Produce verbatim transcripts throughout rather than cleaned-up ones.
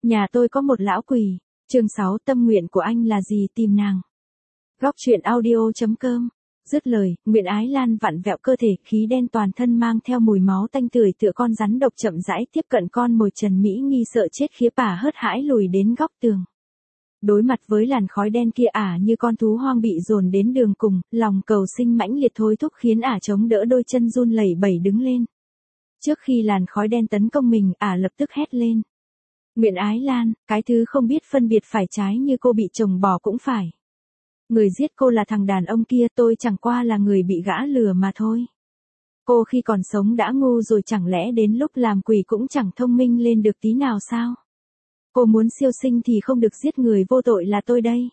Nhà tôi có một lão quỷ. Chương sáu, tâm nguyện của anh là gì, tìm nàng. Góc truyện audio chấm com. Dứt lời, Nguyễn Ái Lan vặn vẹo cơ thể, khí đen toàn thân mang theo mùi máu tanh tưởi tựa con rắn độc chậm rãi tiếp cận con mồi. Trần Mỹ Nghi sợ chết khía pả hớt hãi lùi đến góc tường. Đối mặt với làn khói đen kia, ả như con thú hoang bị dồn đến đường cùng, lòng cầu sinh mãnh liệt thôi thúc khiến ả chống đỡ, đôi chân run lẩy bẩy đứng lên. Trước khi làn khói đen tấn công mình, ả lập tức hét lên. Nguyễn Ái Lan, cái thứ không biết phân biệt phải trái như cô bị chồng bỏ cũng phải. Người giết cô là thằng đàn ông kia, tôi chẳng qua là người bị gã lừa mà thôi. Cô khi còn sống đã ngu rồi, chẳng lẽ đến lúc làm quỷ cũng chẳng thông minh lên được tí nào sao? Cô muốn siêu sinh thì không được giết người vô tội là tôi đây.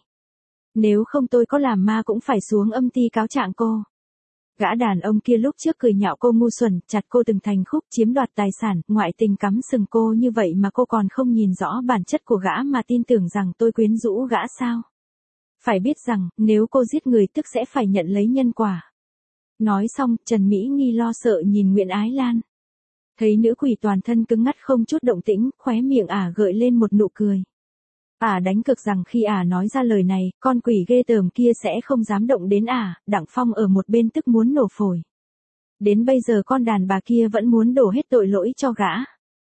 Nếu không tôi có làm ma cũng phải xuống âm ty cáo trạng cô. Gã đàn ông kia lúc trước cười nhạo cô ngu xuẩn, chặt cô từng thành khúc, chiếm đoạt tài sản, ngoại tình cắm sừng cô như vậy mà cô còn không nhìn rõ bản chất của gã mà tin tưởng rằng tôi quyến rũ gã sao? Phải biết rằng, nếu cô giết người tức sẽ phải nhận lấy nhân quả. Nói xong, Trần Mỹ Nghi lo sợ nhìn Nguyễn Ái Lan. Thấy nữ quỷ toàn thân cứng ngắt không chút động tĩnh, khóe miệng ả gợi lên một nụ cười. Ả đánh cược rằng khi ả nói ra lời này, con quỷ ghê tởm kia sẽ không dám động đến ả. Đặng Phong ở một bên tức muốn nổ phổi. Đến bây giờ con đàn bà kia vẫn muốn đổ hết tội lỗi cho gã.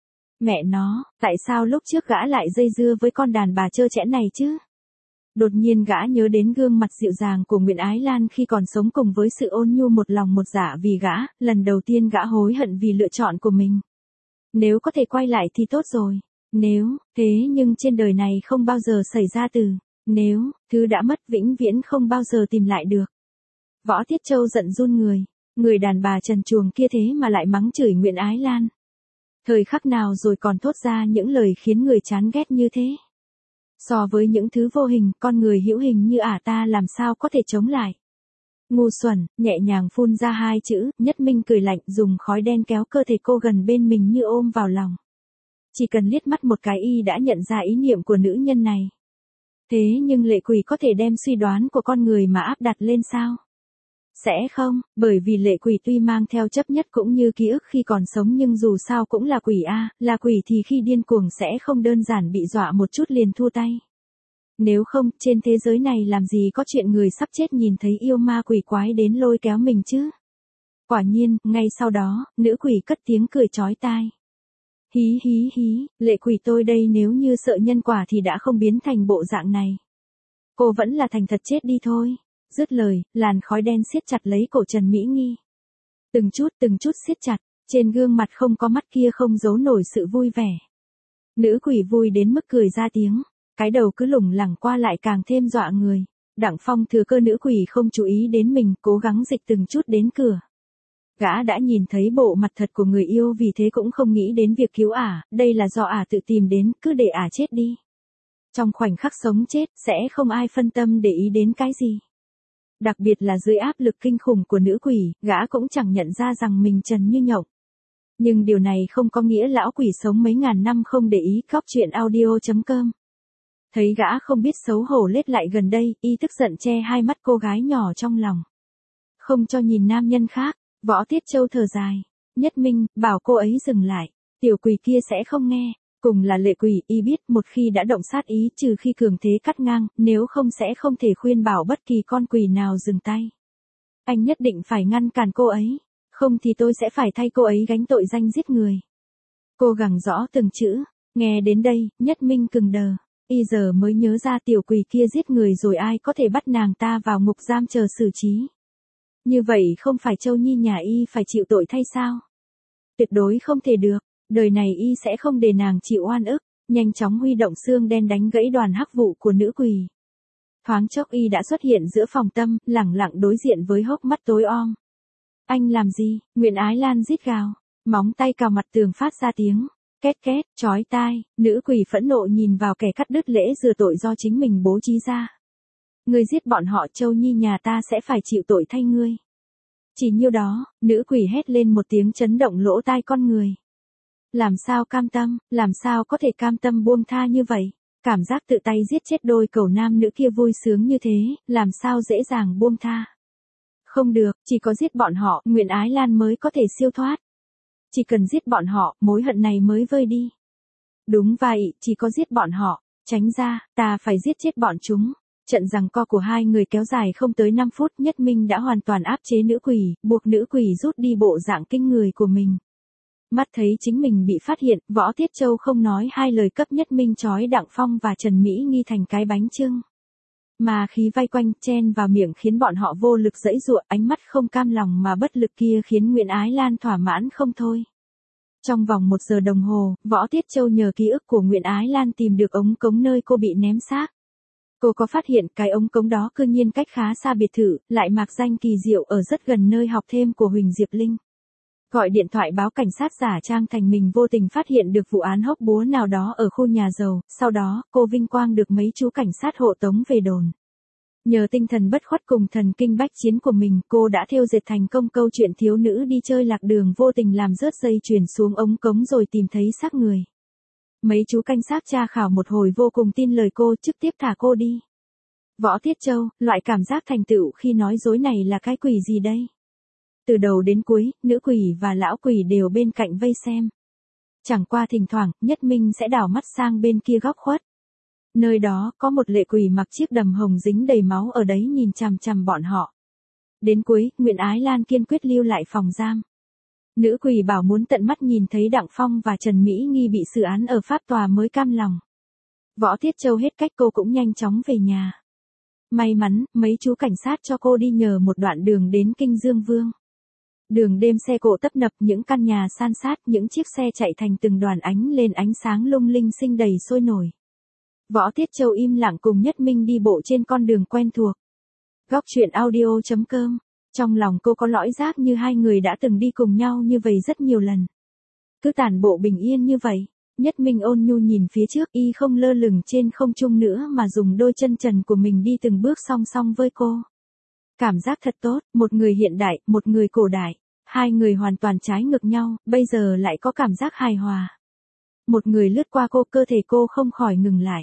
Mẹ nó, tại sao lúc trước gã lại dây dưa với con đàn bà trơ trẽn này chứ? Đột nhiên gã nhớ đến gương mặt dịu dàng của Nguyễn Ái Lan khi còn sống, cùng với sự ôn nhu một lòng một dạ vì gã, lần đầu tiên gã hối hận vì lựa chọn của mình. Nếu có thể quay lại thì tốt rồi. Nếu, thế nhưng trên đời này không bao giờ xảy ra từ nếu, thứ đã mất vĩnh viễn không bao giờ tìm lại được. Võ Tiết Châu giận run người, người đàn bà trần truồng kia thế mà lại mắng chửi Nguyễn Ái Lan. Thời khắc nào rồi còn thốt ra những lời khiến người chán ghét như thế? So với những thứ vô hình, con người hữu hình như ả ta làm sao có thể chống lại. Ngu xuẩn, nhẹ nhàng phun ra hai chữ, Nhất Minh cười lạnh, dùng khói đen kéo cơ thể cô gần bên mình như ôm vào lòng. Chỉ cần liếc mắt một cái y đã nhận ra ý niệm của nữ nhân này. Thế nhưng lệ quỷ có thể đem suy đoán của con người mà áp đặt lên sao? Sẽ không, bởi vì lệ quỷ tuy mang theo chấp nhất cũng như ký ức khi còn sống nhưng dù sao cũng là quỷ a, là quỷ thì khi điên cuồng sẽ không đơn giản bị dọa một chút liền thua tay. Nếu không, trên thế giới này làm gì có chuyện người sắp chết nhìn thấy yêu ma quỷ quái đến lôi kéo mình chứ? Quả nhiên, ngay sau đó, nữ quỷ cất tiếng cười chói tai. Hí hí hí, lệ quỷ tôi đây nếu như sợ nhân quả thì đã không biến thành bộ dạng này. Cô vẫn là thành thật chết đi thôi. Dứt lời, làn khói đen siết chặt lấy cổ Trần Mỹ Nghi. Từng chút từng chút siết chặt, trên gương mặt không có mắt kia không giấu nổi sự vui vẻ. Nữ quỷ vui đến mức cười ra tiếng, cái đầu cứ lủng lẳng qua lại càng thêm dọa người. Đặng Phong thừa cơ nữ quỷ không chú ý đến mình, cố gắng dịch từng chút đến cửa. Gã đã nhìn thấy bộ mặt thật của người yêu, vì thế cũng không nghĩ đến việc cứu ả, đây là do ả tự tìm đến, cứ để ả chết đi. Trong khoảnh khắc sống chết, sẽ không ai phân tâm để ý đến cái gì. Đặc biệt là dưới áp lực kinh khủng của nữ quỷ, gã cũng chẳng nhận ra rằng mình trần như nhộng. Nhưng điều này không có nghĩa lão quỷ sống mấy ngàn năm không để ý. Góc truyện audio chấm com. Thấy gã không biết xấu hổ lết lại gần đây, y tức giận che hai mắt cô gái nhỏ trong lòng. Không cho nhìn nam nhân khác, Võ Tiết Châu thở dài. Nhất Minh, bảo cô ấy dừng lại, tiểu quỷ kia sẽ không nghe. Cùng là lệ quỷ, y biết một khi đã động sát ý trừ khi cường thế cắt ngang, nếu không sẽ không thể khuyên bảo bất kỳ con quỷ nào dừng tay. Anh nhất định phải ngăn cản cô ấy, không thì tôi sẽ phải thay cô ấy gánh tội danh giết người. Cô gằn rõ từng chữ, nghe đến đây, Nhất Minh cứng đờ, y giờ mới nhớ ra tiểu quỷ kia giết người rồi ai có thể bắt nàng ta vào ngục giam chờ xử trí. Như vậy không phải Châu Nhi nhà y phải chịu tội thay sao? Tuyệt đối không thể được. Đời này y sẽ không để nàng chịu oan ức, nhanh chóng huy động xương đen đánh gãy đoàn hắc vụ của nữ quỷ. Thoáng chốc y đã xuất hiện giữa phòng tâm, lẳng lặng đối diện với hốc mắt tối om. Anh làm gì? Nguyễn Ái Lan rít gào, móng tay cào mặt tường phát ra tiếng két két, chói tai. Nữ quỷ phẫn nộ nhìn vào kẻ cắt đứt lễ rửa tội do chính mình bố trí ra. Ngươi giết bọn họ, Châu Nhi nhà ta sẽ phải chịu tội thay ngươi. Chỉ nhiêu đó, nữ quỷ hét lên một tiếng chấn động lỗ tai con người. Làm sao cam tâm, làm sao có thể cam tâm buông tha như vậy? Cảm giác tự tay giết chết đôi cẩu nam nữ kia vui sướng như thế, làm sao dễ dàng buông tha? Không được, chỉ có giết bọn họ, Nguyễn Ái Lan mới có thể siêu thoát. Chỉ cần giết bọn họ, mối hận này mới vơi đi. Đúng vậy, chỉ có giết bọn họ. Tránh ra, ta phải giết chết bọn chúng. Trận giằng co của hai người kéo dài không tới năm phút, Nhất Minh đã hoàn toàn áp chế nữ quỷ, buộc nữ quỷ rút đi bộ dạng kinh người của mình. Mắt thấy chính mình bị phát hiện, Võ Tiết Châu không nói hai lời cấp Nhất Minh trói Đặng Phong và Trần Mỹ Nghi thành cái bánh chưng. Mà khí vây quanh chen vào miệng khiến bọn họ vô lực giãy giụa, ánh mắt không cam lòng mà bất lực kia khiến Nguyễn Ái Lan thỏa mãn không thôi. Trong vòng một giờ đồng hồ, Võ Tiết Châu nhờ ký ức của Nguyễn Ái Lan tìm được ống cống nơi cô bị ném xác. Cô có phát hiện cái ống cống đó cư nhiên cách khá xa biệt thự, lại mạc danh kỳ diệu ở rất gần nơi học thêm của Huỳnh Diệp Linh. Gọi điện thoại báo cảnh sát giả trang thành mình vô tình phát hiện được vụ án hốc búa nào đó ở khu nhà giàu, sau đó cô vinh quang được mấy chú cảnh sát hộ tống về đồn. Nhờ tinh thần bất khuất cùng thần kinh bách chiến của mình, cô đã thêu dệt thành công câu chuyện thiếu nữ đi chơi lạc đường vô tình làm rớt dây chuyền xuống ống cống rồi tìm thấy xác người. Mấy chú cảnh sát tra khảo một hồi vô cùng tin lời cô, trực tiếp thả cô đi. Võ Tiết Châu, loại cảm giác thành tựu khi nói dối này là cái quỷ gì đây? Từ đầu đến cuối, nữ quỷ và lão quỷ đều bên cạnh vây xem. Chẳng qua thỉnh thoảng, Nhất Minh sẽ đảo mắt sang bên kia góc khuất. Nơi đó có một lệ quỷ mặc chiếc đầm hồng dính đầy máu ở đấy nhìn chằm chằm bọn họ. Đến cuối, Nguyễn Ái Lan kiên quyết lưu lại phòng giam. Nữ quỷ bảo muốn tận mắt nhìn thấy Đặng Phong và Trần Mỹ Nghi bị xử án ở pháp tòa mới cam lòng. Võ Tiết Châu hết cách cô cũng nhanh chóng về nhà. May mắn, mấy chú cảnh sát cho cô đi nhờ một đoạn đường đến Kinh Dương Vương. Đường đêm xe cộ tấp nập, những căn nhà san sát, những chiếc xe chạy thành từng đoàn ánh lên ánh sáng lung linh sinh đầy sôi nổi. Võ Tiết Châu im lặng cùng Nhất Minh đi bộ trên con đường quen thuộc. Góc truyện audio chấm com. Trong lòng cô có lõi giác như hai người đã từng đi cùng nhau như vậy rất nhiều lần. Cứ tản bộ bình yên như vậy, Nhất Minh ôn nhu nhìn phía trước, y không lơ lửng trên không trung nữa mà dùng đôi chân trần của mình đi từng bước song song với cô. Cảm giác thật tốt, một người hiện đại, một người cổ đại. Hai người hoàn toàn trái ngược nhau, bây giờ lại có cảm giác hài hòa. Một người lướt qua cô, cơ thể cô không khỏi ngừng lại.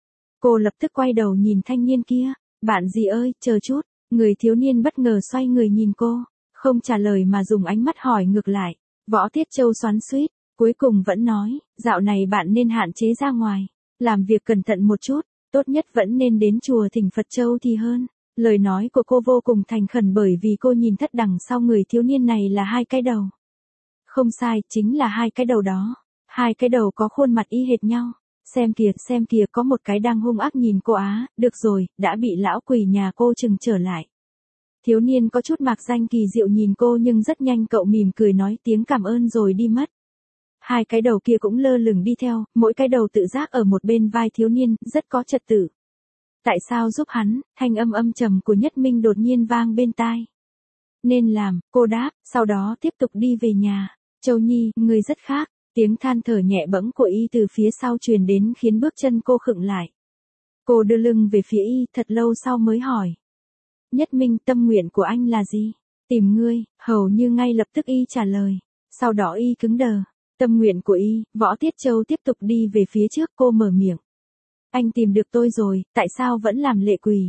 Cô lập tức quay đầu nhìn thanh niên kia. Bạn gì ơi, chờ chút. Người thiếu niên bất ngờ xoay người nhìn cô. Không trả lời mà dùng ánh mắt hỏi ngược lại. Võ Tiết Châu xoắn xuýt, cuối cùng vẫn nói, dạo này bạn nên hạn chế ra ngoài. Làm việc cẩn thận một chút, tốt nhất vẫn nên đến chùa Thỉnh Phật Châu thì hơn. Lời nói của cô vô cùng thành khẩn bởi vì cô nhìn thất đằng sau người thiếu niên này là hai cái đầu. Không sai, chính là hai cái đầu đó. Hai cái đầu có khuôn mặt y hệt nhau. Xem kìa, xem kìa, có một cái đang hung ác nhìn cô á, được rồi, đã bị lão quỷ nhà cô trừng trở lại. Thiếu niên có chút mạc danh kỳ diệu nhìn cô nhưng rất nhanh cậu mỉm cười nói tiếng cảm ơn rồi đi mất. Hai cái đầu kia cũng lơ lửng đi theo, mỗi cái đầu tự giác ở một bên vai thiếu niên, rất có trật tự. Tại sao giúp hắn, thanh âm âm trầm của Nhất Minh đột nhiên vang bên tai. Nên làm, cô đáp, sau đó tiếp tục đi về nhà. Châu Nhi, người rất khác. Tiếng than thở nhẹ bẫng của y từ phía sau truyền đến khiến bước chân cô khựng lại. Cô đưa lưng về phía y, thật lâu sau mới hỏi. Nhất Minh, tâm nguyện của anh là gì? Tìm ngươi, hầu như ngay lập tức y trả lời. Sau đó y cứng đờ. Tâm nguyện của y, Võ Tiết Châu tiếp tục đi về phía trước, cô mở miệng. Anh tìm được tôi rồi, tại sao vẫn làm lệ quỷ?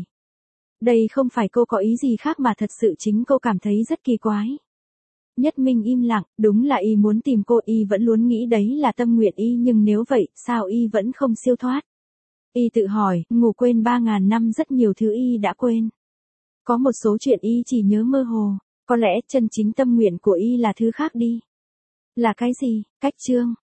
Đây không phải cô có ý gì khác mà thật sự chính cô cảm thấy rất kỳ quái. Nhất Minh im lặng, đúng là y muốn tìm cô, y vẫn luôn nghĩ đấy là tâm nguyện y nhưng nếu vậy, sao y vẫn không siêu thoát? Y tự hỏi, ngủ quên ba ngàn năm rất nhiều thứ y đã quên. Có một số chuyện y chỉ nhớ mơ hồ, có lẽ chân chính tâm nguyện của y là thứ khác đi. Là cái gì? Cách chương.